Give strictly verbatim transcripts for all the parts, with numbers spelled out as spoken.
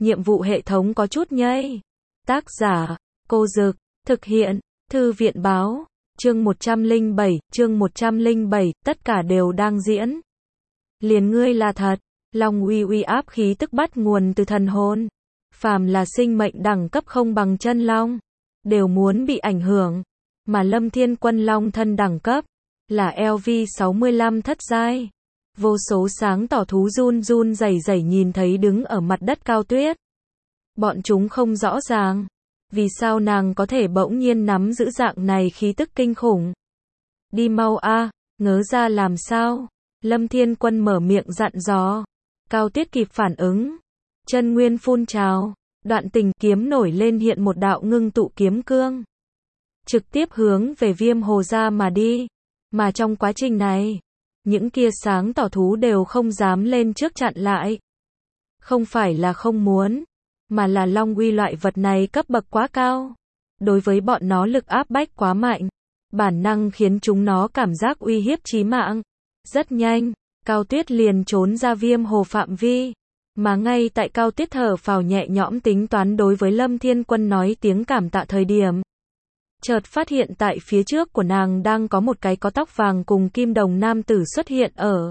nhiệm vụ hệ thống có chút nhây. Tác giả, Cô Dực, thực hiện, Thư viện Báo, chương một trăm lẻ bảy, chương một trăm lẻ bảy, tất cả đều đang diễn. Liền ngươi là thật, Long uy uy áp khí tức bắt nguồn từ thần hồn. Phàm là sinh mệnh đẳng cấp không bằng chân long, đều muốn bị ảnh hưởng. Mà Lâm Thiên Quân long thân đẳng cấp, là L V sáu mươi lăm thất giai. Vô số sáng tỏ thú run run rẩy rẩy nhìn thấy đứng ở mặt đất Cao Tuyết. Bọn chúng không rõ ràng, vì sao nàng có thể bỗng nhiên nắm giữ dạng này khí tức kinh khủng. Đi mau a, ngớ ra làm sao? Lâm Thiên Quân mở miệng dặn dò. Cao Tuyết kịp phản ứng. Chân nguyên phun trào, đoạn tình kiếm nổi lên hiện một đạo ngưng tụ kiếm cương. Trực tiếp hướng về Viêm Hồ Gia mà đi. Mà trong quá trình này, những kia sáng tỏ thú đều không dám lên trước chặn lại. Không phải là không muốn, mà là long uy loại vật này cấp bậc quá cao. Đối với bọn nó lực áp bách quá mạnh, bản năng khiến chúng nó cảm giác uy hiếp chí mạng. Rất nhanh, Cao Tuyết liền trốn ra Viêm Hồ phạm vi. Mà ngay tại Cao Tuyết thở phào nhẹ nhõm tính toán đối với Lâm Thiên Quân nói tiếng cảm tạ thời điểm, chợt phát hiện tại phía trước của nàng đang có một cái có tóc vàng cùng kim đồng nam tử xuất hiện ở.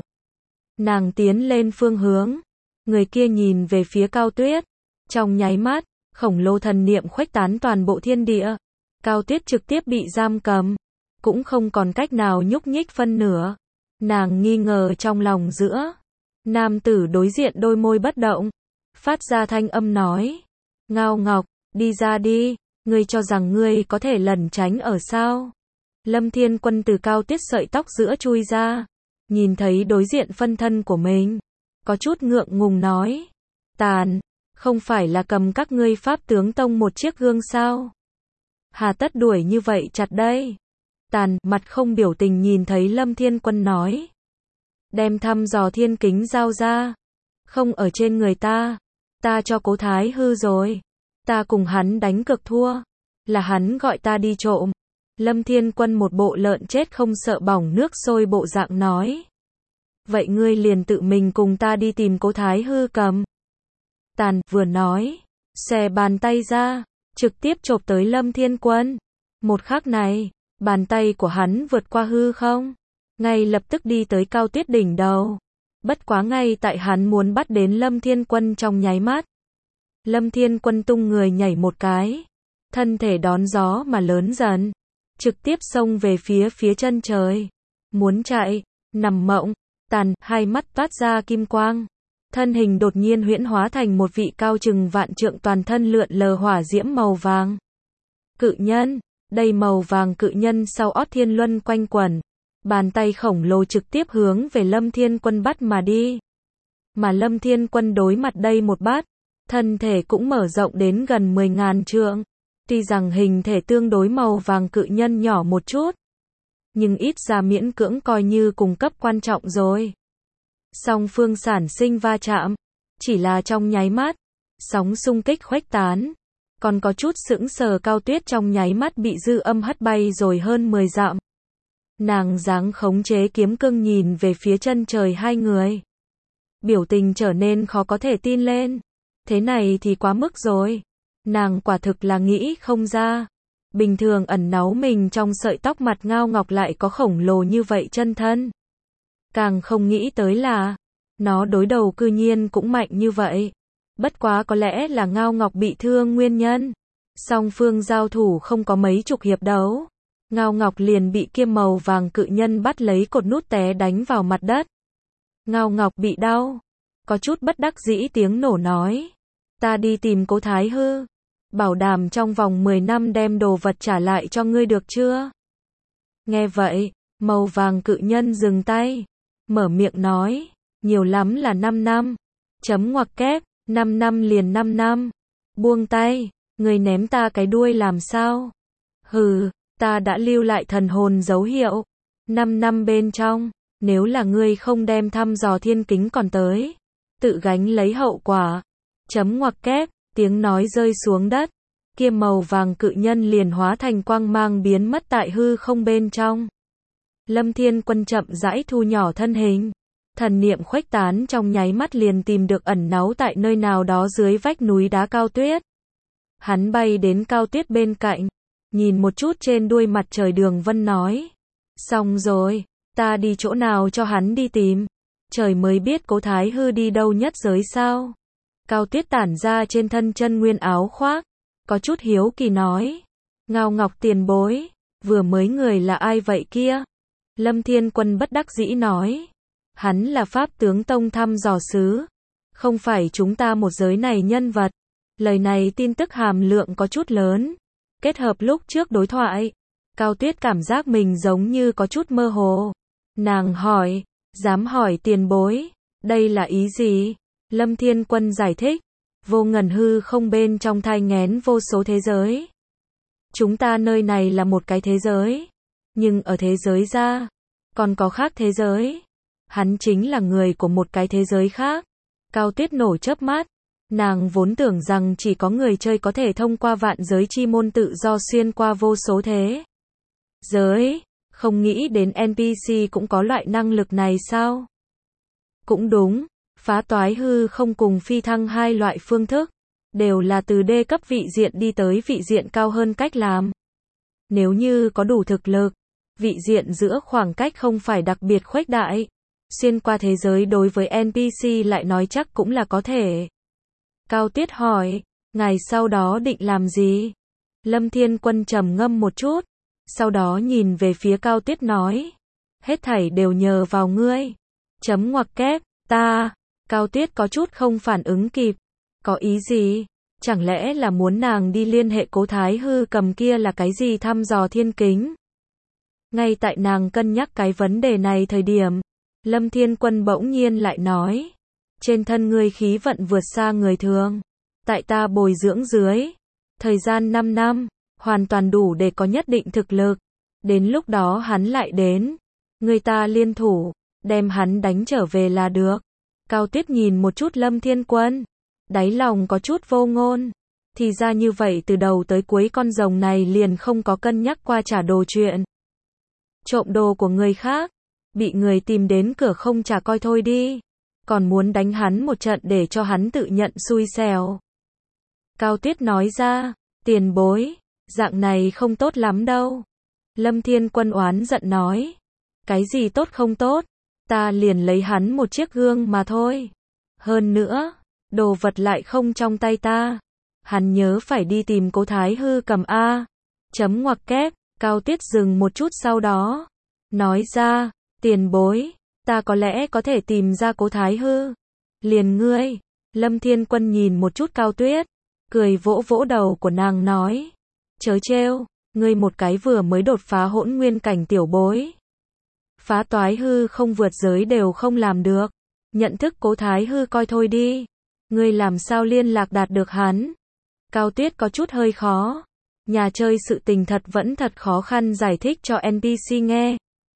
Nàng tiến lên phương hướng, người kia nhìn về phía Cao Tuyết, trong nháy mắt, khổng lồ thần niệm khuếch tán toàn bộ thiên địa. Cao Tuyết trực tiếp bị giam cầm, cũng không còn cách nào nhúc nhích phân nửa. Nàng nghi ngờ trong lòng giữa. Nam tử đối diện đôi môi bất động, phát ra thanh âm nói: Ngao Ngọc, đi ra đi, ngươi cho rằng ngươi có thể lẩn tránh ở sao? Lâm Thiên Quân từ Cao Tuyết sợi tóc giữa chui ra, nhìn thấy đối diện phân thân của mình, có chút ngượng ngùng nói: Tàn, không phải là cầm các ngươi Pháp Tướng Tông một chiếc gương sao? Hà tất đuổi như vậy chặt đây? Tàn, mặt không biểu tình nhìn thấy Lâm Thiên Quân nói: Đem thăm dò thiên kính giao ra. Không ở trên người ta. Ta cho Cố Thái hư rồi. Ta cùng hắn đánh cực thua. Là hắn gọi ta đi trộm. Lâm Thiên Quân một bộ lợn chết không sợ bỏng nước sôi bộ dạng nói. Vậy ngươi liền tự mình cùng ta đi tìm Cố Thái hư cầm. Tàn vừa nói, xòe bàn tay ra, trực tiếp chộp tới Lâm Thiên Quân. Một khắc này, bàn tay của hắn vượt qua hư không, ngay lập tức đi tới Cao Tuyết đỉnh đầu. Bất quá ngay tại hắn muốn bắt đến Lâm Thiên Quân trong nháy mắt, Lâm Thiên Quân tung người nhảy một cái, thân thể đón gió mà lớn dần, trực tiếp xông về phía phía chân trời. Muốn chạy, nằm mộng. Tàn, hai mắt toát ra kim quang, thân hình đột nhiên huyễn hóa thành một vị cao chừng vạn trượng toàn thân lượn lờ hỏa diễm màu vàng. Cự nhân, đây màu vàng cự nhân sau ót thiên luân quanh quẩn. Bàn tay khổng lồ trực tiếp hướng về Lâm Thiên Quân bắt mà đi. Mà Lâm Thiên Quân đối mặt đây một bát, thân thể cũng mở rộng đến gần mười ngàn trượng. Tuy rằng hình thể tương đối màu vàng cự nhân nhỏ một chút, nhưng ít ra miễn cưỡng coi như cùng cấp quan trọng rồi. Song phương sản sinh va chạm, chỉ là trong nháy mắt, sóng xung kích khuếch tán. Còn có chút sững sờ Cao Tuyết trong nháy mắt bị dư âm hất bay rồi hơn mười dặm. Nàng dáng khống chế kiếm cương nhìn về phía chân trời hai người. Biểu tình trở nên khó có thể tin lên. Thế này thì quá mức rồi. Nàng quả thực là nghĩ không ra. Bình thường ẩn náu mình trong sợi tóc mặt Ngao Ngọc lại có khổng lồ như vậy chân thân. Càng không nghĩ tới là, nó đối đầu cư nhiên cũng mạnh như vậy. Bất quá có lẽ là Ngao Ngọc bị thương nguyên nhân. Song phương giao thủ không có mấy chục hiệp đấu, Ngao Ngọc liền bị kia màu vàng cự nhân bắt lấy cột nút té đánh vào mặt đất. Ngao Ngọc bị đau, có chút bất đắc dĩ tiếng nổ nói: Ta đi tìm Cố Thái hư, bảo đảm trong vòng mười năm đem đồ vật trả lại cho ngươi được chưa? Nghe vậy, màu vàng cự nhân dừng tay, mở miệng nói: Nhiều lắm là năm năm. Chấm ngoặc kép, năm năm liền năm năm. Buông tay, ngươi ném ta cái đuôi làm sao? Hừ, ta đã lưu lại thần hồn dấu hiệu. Năm năm bên trong, nếu là ngươi không đem thăm dò thiên kính còn tới, tự gánh lấy hậu quả. Chấm ngoặc kép, tiếng nói rơi xuống đất. Kia màu vàng cự nhân liền hóa thành quang mang biến mất tại hư không bên trong. Lâm Thiên Quân chậm rãi thu nhỏ thân hình, Thần niệm khuếch tán trong nháy mắt liền tìm được ẩn náu tại nơi nào đó dưới vách núi đá Cao Tuyết. Hắn bay đến Cao Tuyết bên cạnh, nhìn một chút trên đuôi mặt trời đường vân nói. Xong rồi, ta đi chỗ nào cho hắn đi tìm. Trời mới biết Cố Thái Hư đi đâu nhất giới sao. Cao Tuyết tản ra trên thân chân nguyên áo khoác, có chút hiếu kỳ nói. Ngao Ngọc tiền bối, vừa mới người là ai vậy kia? Lâm Thiên Quân bất đắc dĩ nói. Hắn là Pháp tướng Tông thăm dò sứ, không phải chúng ta một giới này nhân vật. Lời này tin tức hàm lượng có chút lớn, kết hợp lúc trước đối thoại, Cao Tuyết cảm giác mình giống như có chút mơ hồ. Nàng hỏi, dám hỏi tiền bối, đây là ý gì? Lâm Thiên Quân giải thích, vô ngần hư không bên trong thai nghén vô số thế giới. Chúng ta nơi này là một cái thế giới, nhưng ở thế giới ra, còn có khác thế giới. Hắn chính là người của một cái thế giới khác. Cao Tuyết nổ chớp mắt, nàng vốn tưởng rằng chỉ có người chơi có thể thông qua vạn giới chi môn tự do xuyên qua vô số thế giới, không nghĩ đến en pê xê cũng có loại năng lực này sao? Cũng đúng, phá toái hư không cùng phi thăng hai loại phương thức, đều là từ đê cấp vị diện đi tới vị diện cao hơn cách làm. Nếu như có đủ thực lực, vị diện giữa khoảng cách không phải đặc biệt khuếch đại, xuyên qua thế giới đối với en pê xê lại nói chắc cũng là có thể. Cao Tuyết hỏi, ngài sau đó định làm gì? Lâm Thiên Quân trầm ngâm một chút, sau đó nhìn về phía Cao Tuyết nói, hết thảy đều nhờ vào ngươi. Chấm ngoặc kép, ta. Cao Tuyết có chút không phản ứng kịp. Có ý gì? Chẳng lẽ là muốn nàng đi liên hệ Cố Thái Hư cầm kia là cái gì thăm dò thiên kính? Ngay tại nàng cân nhắc cái vấn đề này thời điểm, Lâm Thiên Quân bỗng nhiên lại nói, trên thân ngươi khí vận vượt xa người thường, tại ta bồi dưỡng dưới, thời gian năm năm, hoàn toàn đủ để có nhất định thực lực, đến lúc đó hắn lại đến, người ta liên thủ, đem hắn đánh trở về là được. Cao Tuyết nhìn một chút Lâm Thiên Quân, đáy lòng có chút vô ngôn, thì ra như vậy từ đầu tới cuối con rồng này liền không có cân nhắc qua trả đồ chuyện. Trộm đồ của người khác, bị người tìm đến cửa không trả coi thôi đi, còn muốn đánh hắn một trận để cho hắn tự nhận xui xẻo. Cao Tuyết nói ra, tiền bối, dạng này không tốt lắm đâu. Lâm Thiên Quân oán giận nói, cái gì tốt không tốt, ta liền lấy hắn một chiếc gương mà thôi. Hơn nữa, đồ vật lại không trong tay ta. Hắn nhớ phải đi tìm Cố Thái Hư cầm A. Chấm ngoặc kép, Cao Tuyết dừng một chút sau đó. Nói ra, tiền bối, ta có lẽ có thể tìm ra Cố Thái Hư. Liền ngươi. Lâm Thiên Quân nhìn một chút Cao Tuyết, cười vỗ vỗ đầu của nàng nói. Chớ trêu, ngươi một cái vừa mới đột phá hỗn nguyên cảnh tiểu bối. Phá toái hư không vượt giới đều không làm được. Nhận thức Cố Thái Hư coi thôi đi. Ngươi làm sao liên lạc đạt được hắn? Cao Tuyết có chút hơi khó. Nhà chơi sự tình thật vẫn thật khó khăn giải thích cho en pê xê nghe.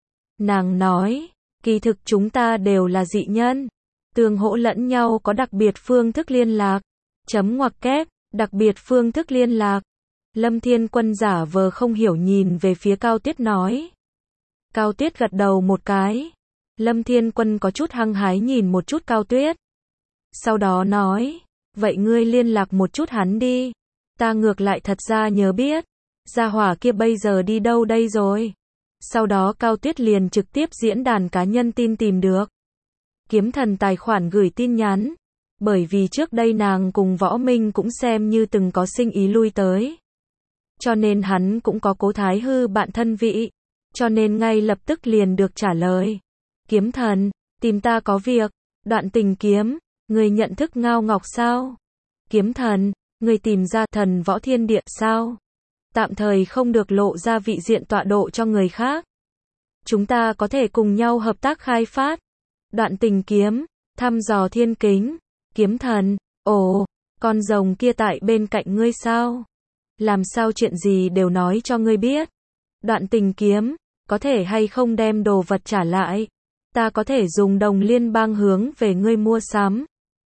Nàng nói, kỳ thực chúng ta đều là dị nhân. Tương hỗ lẫn nhau có đặc biệt phương thức liên lạc. Chấm ngoặc kép, đặc biệt phương thức liên lạc. Lâm Thiên Quân giả vờ không hiểu nhìn về phía Cao Tuyết nói. Cao Tuyết gật đầu một cái. Lâm Thiên Quân có chút hăng hái nhìn một chút Cao Tuyết. Sau đó nói, vậy ngươi liên lạc một chút hắn đi. Ta ngược lại thật ra nhớ biết. Gia hỏa kia bây giờ đi đâu đây rồi? Sau đó Cao Tuyết liền trực tiếp diễn đàn cá nhân tin tìm được. Kiếm Thần tài khoản gửi tin nhắn. Bởi vì trước đây nàng cùng Võ Minh cũng xem như từng có sinh ý lui tới. Cho nên hắn cũng có Cố Thái Hư bạn thân vị. Cho nên ngay lập tức liền được trả lời. Kiếm Thần, tìm ta có việc. Đoạn Tình Kiếm, người nhận thức Ngao Ngọc sao? Kiếm Thần, người tìm ra thần võ thiên địa sao? Tạm thời không được lộ ra vị diện tọa độ cho người khác. Chúng ta có thể cùng nhau hợp tác khai phát. Đoạn Tình Kiếm, thăm dò thiên kính. Kiếm Thần, ồ, con rồng kia tại bên cạnh ngươi sao? Làm sao chuyện gì đều nói cho ngươi biết? Đoạn Tình Kiếm, có thể hay không đem đồ vật trả lại? Ta có thể dùng đồng liên bang hướng về ngươi mua sắm.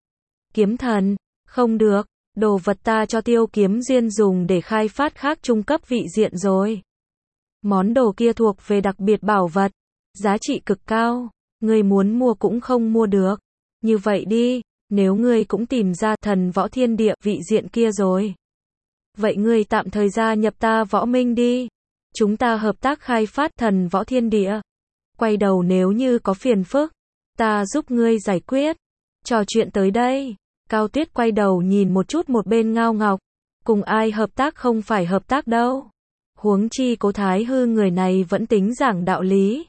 Kiếm Thần, không được, đồ vật ta cho Tiêu Kiếm Duyên dùng để khai phát khác trung cấp vị diện rồi. Món đồ kia thuộc về đặc biệt bảo vật, giá trị cực cao. Ngươi muốn mua cũng không mua được. Như vậy đi, nếu ngươi cũng tìm ra thần võ thiên địa vị diện kia rồi. Vậy ngươi tạm thời gia nhập ta võ minh đi. Chúng ta hợp tác khai phát thần võ thiên địa. Quay đầu nếu như có phiền phức, ta giúp ngươi giải quyết. Trò chuyện tới đây, Cao Tuyết quay đầu nhìn một chút một bên Ngao Ngọc. Cùng ai hợp tác không phải hợp tác đâu. Huống chi Cố Thái Hư người này vẫn tính giảng đạo lý.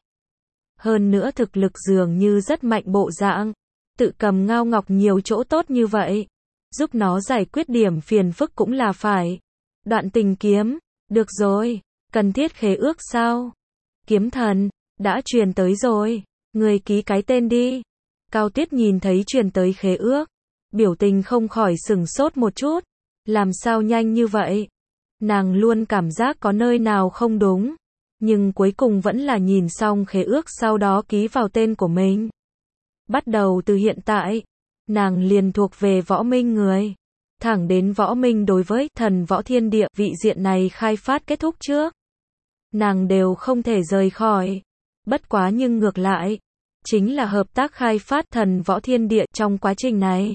Hơn nữa thực lực dường như rất mạnh bộ dạng. Tự cầm Ngao Ngọc nhiều chỗ tốt như vậy. Giúp nó giải quyết điểm phiền phức cũng là phải. Đoạn tình kiếm, được rồi, cần thiết khế ước sao? Kiếm thần, đã truyền tới rồi, người ký cái tên đi. Cao Tuyết nhìn thấy truyền tới khế ước, biểu tình không khỏi sửng sốt một chút. Làm sao nhanh như vậy? Nàng luôn cảm giác có nơi nào không đúng, nhưng cuối cùng vẫn là nhìn xong khế ước sau đó ký vào tên của mình. Bắt đầu từ hiện tại, nàng liền thuộc về võ minh người. Thẳng đến võ minh đối với thần võ thiên địa vị diện này khai phát kết thúc trước. Nàng đều không thể rời khỏi. Bất quá nhưng ngược lại, chính là hợp tác khai phát thần võ thiên địa trong quá trình này.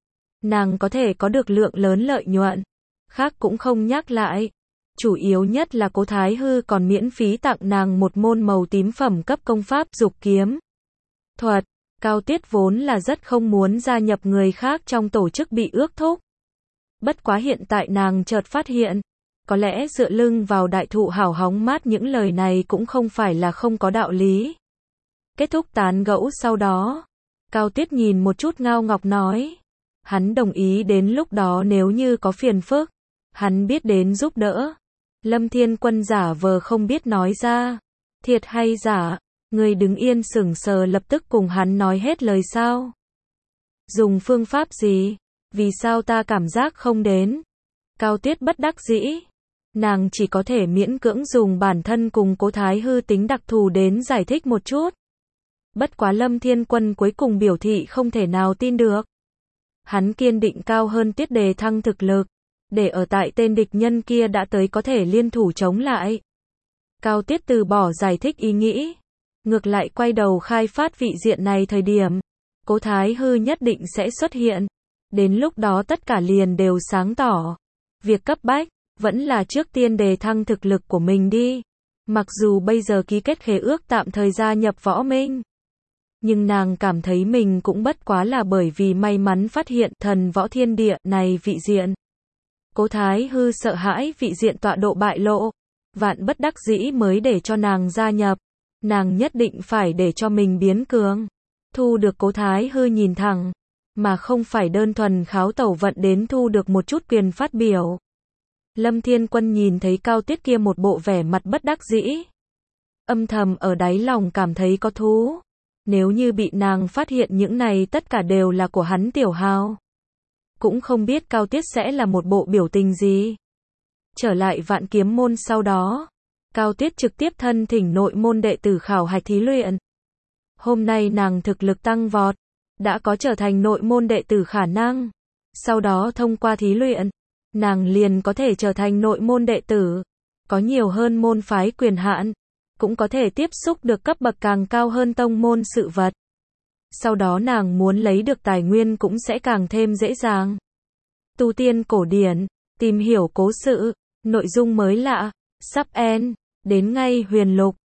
Nàng có thể có được lượng lớn lợi nhuận. Khác cũng không nhắc lại. Chủ yếu nhất là Cố Thái Hư còn miễn phí tặng nàng một môn màu tím phẩm cấp công pháp dục kiếm thuật. Cao Tuyết vốn là rất không muốn gia nhập người khác trong tổ chức bị ước thúc. Bất quá hiện tại nàng chợt phát hiện, có lẽ dựa lưng vào đại thụ hào hóng mát những lời này cũng không phải là không có đạo lý. Kết thúc tán gẫu sau đó, Cao Tuyết nhìn một chút Ngao Ngọc nói. Hắn đồng ý đến lúc đó nếu như có phiền phức, hắn biết đến giúp đỡ. Lâm Thiên Quân giả vờ không biết nói ra. Thiệt hay giả? Người đứng yên sững sờ lập tức cùng hắn nói hết lời sao? Dùng phương pháp gì? Vì sao ta cảm giác không đến? Cao Tuyết bất đắc dĩ. Nàng chỉ có thể miễn cưỡng dùng bản thân cùng Cố Thái Hư tính đặc thù đến giải thích một chút. Bất quá Lâm Thiên Quân cuối cùng biểu thị không thể nào tin được. Hắn kiên định cao hơn tiết đề thăng thực lực. Để ở tại tên địch nhân kia đã tới có thể liên thủ chống lại. Cao Tuyết từ bỏ giải thích ý nghĩ. Ngược lại quay đầu khai phát vị diện này thời điểm. Cố Thái Hư nhất định sẽ xuất hiện. Đến lúc đó tất cả liền đều sáng tỏ. Việc cấp bách, vẫn là trước tiên đề thăng thực lực của mình đi. Mặc dù bây giờ ký kết khế ước tạm thời gia nhập võ minh. Nhưng nàng cảm thấy mình cũng bất quá là bởi vì may mắn phát hiện thần võ thiên địa này vị diện. Cố Thái Hư sợ hãi vị diện tọa độ bại lộ. Vạn bất đắc dĩ mới để cho nàng gia nhập. Nàng nhất định phải để cho mình biến cường. Thu được Cố Thái Hư nhìn thẳng. Mà không phải đơn thuần kháo tẩu vận đến thu được một chút quyền phát biểu. Lâm Thiên Quân nhìn thấy Cao Tuyết kia một bộ vẻ mặt bất đắc dĩ. Âm thầm ở đáy lòng cảm thấy có thú. Nếu như bị nàng phát hiện những này tất cả đều là của hắn tiểu hào. Cũng không biết Cao Tuyết sẽ là một bộ biểu tình gì. Trở lại Vạn Kiếm môn sau đó. Cao Tuyết trực tiếp thân thỉnh nội môn đệ tử khảo hạch thí luyện. Hôm nay nàng thực lực tăng vọt. Đã có trở thành nội môn đệ tử khả năng. Sau đó thông qua thí luyện. Nàng liền có thể trở thành nội môn đệ tử. Có nhiều hơn môn phái quyền hạn. Cũng có thể tiếp xúc được cấp bậc càng cao hơn tông môn sự vật. Sau đó nàng muốn lấy được tài nguyên cũng sẽ càng thêm dễ dàng. Tu tiên cổ điển, tìm hiểu cố sự, nội dung mới lạ, sắp end, đến ngay huyền lục.